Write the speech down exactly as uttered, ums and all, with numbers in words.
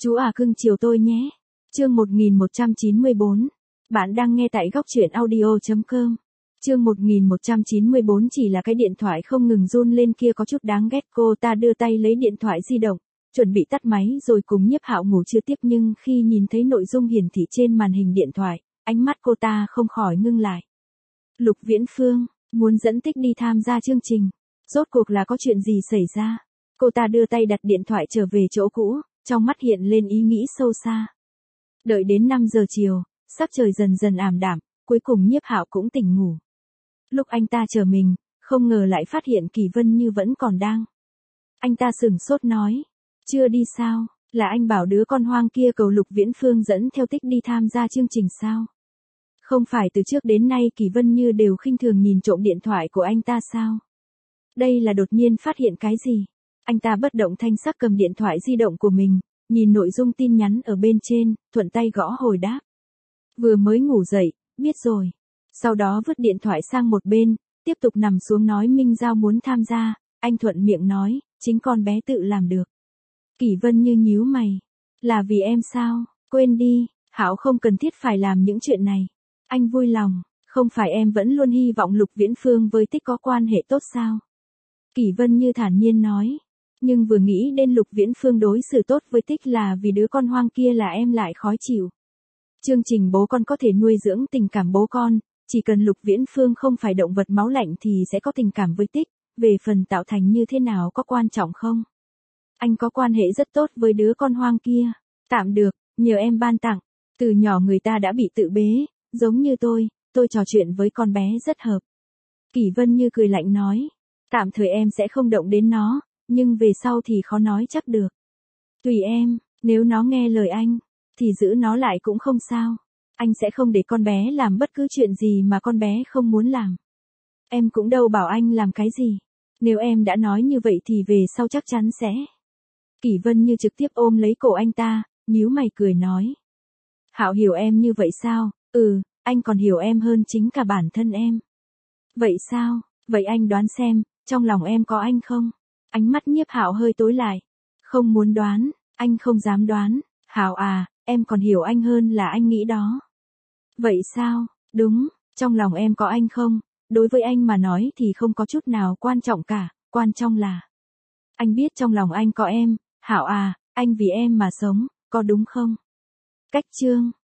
Chú à cưng chiều tôi nhé. Chương một nghìn một trăm chín mươi bốn. Bạn đang nghe tại góc truyện audio chấm com. Chương một nghìn một trăm chín mươi bốn chỉ là cái điện thoại không ngừng run lên kia có chút đáng ghét. Cô ta đưa tay lấy điện thoại di động, chuẩn bị tắt máy rồi cùng Nhiếp Hạo ngủ chưa tiếp, nhưng khi nhìn thấy nội dung hiển thị trên màn hình điện thoại, ánh mắt cô ta không khỏi ngưng lại. Lục Viễn Phương muốn dẫn Tích đi tham gia chương trình. Rốt cuộc là có chuyện gì xảy ra? Cô ta đưa tay đặt điện thoại trở về chỗ cũ, trong mắt hiện lên ý nghĩ sâu xa. Đợi đến năm giờ chiều, sắc trời dần dần ảm đạm, cuối cùng Nhiếp Hạo cũng tỉnh ngủ. Lúc anh ta chờ mình, không ngờ lại phát hiện Kỳ Vân Như vẫn còn đang. Anh ta sửng sốt nói, chưa đi sao, là anh bảo đứa con hoang kia cầu Lục Viễn Phương dẫn theo Tích đi tham gia chương trình sao? Không phải từ trước đến nay Kỳ Vân Như đều khinh thường nhìn trộm điện thoại của anh ta sao? Đây là đột nhiên phát hiện cái gì? Anh ta bất động thanh sắc cầm điện thoại di động của mình, nhìn nội dung tin nhắn ở bên trên, thuận tay gõ hồi đáp. Vừa mới ngủ dậy, biết rồi. Sau đó vứt điện thoại sang một bên, tiếp tục nằm xuống nói Minh Giao muốn tham gia, anh thuận miệng nói, chính con bé tự làm được. Kỳ Vân Như nhíu mày, là vì em sao? Quên đi, Hạo không cần thiết phải làm những chuyện này. Anh vui lòng, không phải em vẫn luôn hy vọng Lục Viễn Phương với Tích có quan hệ tốt sao? Kỳ Vân Như thản nhiên nói, nhưng vừa nghĩ đến Lục Viễn Phương đối xử tốt với Tích là vì đứa con hoang kia là em lại khó chịu. Chương trình bố con có thể nuôi dưỡng tình cảm bố con, chỉ cần Lục Viễn Phương không phải động vật máu lạnh thì sẽ có tình cảm với Tích, về phần tạo thành như thế nào có quan trọng không? Anh có quan hệ rất tốt với đứa con hoang kia, tạm được, nhờ em ban tặng, từ nhỏ người ta đã bị tự bế, giống như tôi, tôi trò chuyện với con bé rất hợp. Kỳ Vân Như cười lạnh nói, tạm thời em sẽ không động đến nó, nhưng về sau thì khó nói chắc được. Tùy em, nếu nó nghe lời anh, thì giữ nó lại cũng không sao. Anh sẽ không để con bé làm bất cứ chuyện gì mà con bé không muốn làm. Em cũng đâu bảo anh làm cái gì. Nếu em đã nói như vậy thì về sau chắc chắn sẽ. Kỳ Vân Như trực tiếp ôm lấy cổ anh ta, nhíu mày cười nói. Hạo hiểu em như vậy sao? Ừ, anh còn hiểu em hơn chính cả bản thân em. Vậy sao? Vậy anh đoán xem, trong lòng em có anh không? Ánh mắt Nhiếp Hạo hơi tối lại. Không muốn đoán, anh không dám đoán. Hạo à, em còn hiểu anh hơn là anh nghĩ đó. Vậy sao? Đúng, trong lòng em có anh không? Đối với anh mà nói thì không có chút nào quan trọng cả, quan trọng là anh biết trong lòng anh có em. Hạo à, anh vì em mà sống, có đúng không? Cách chương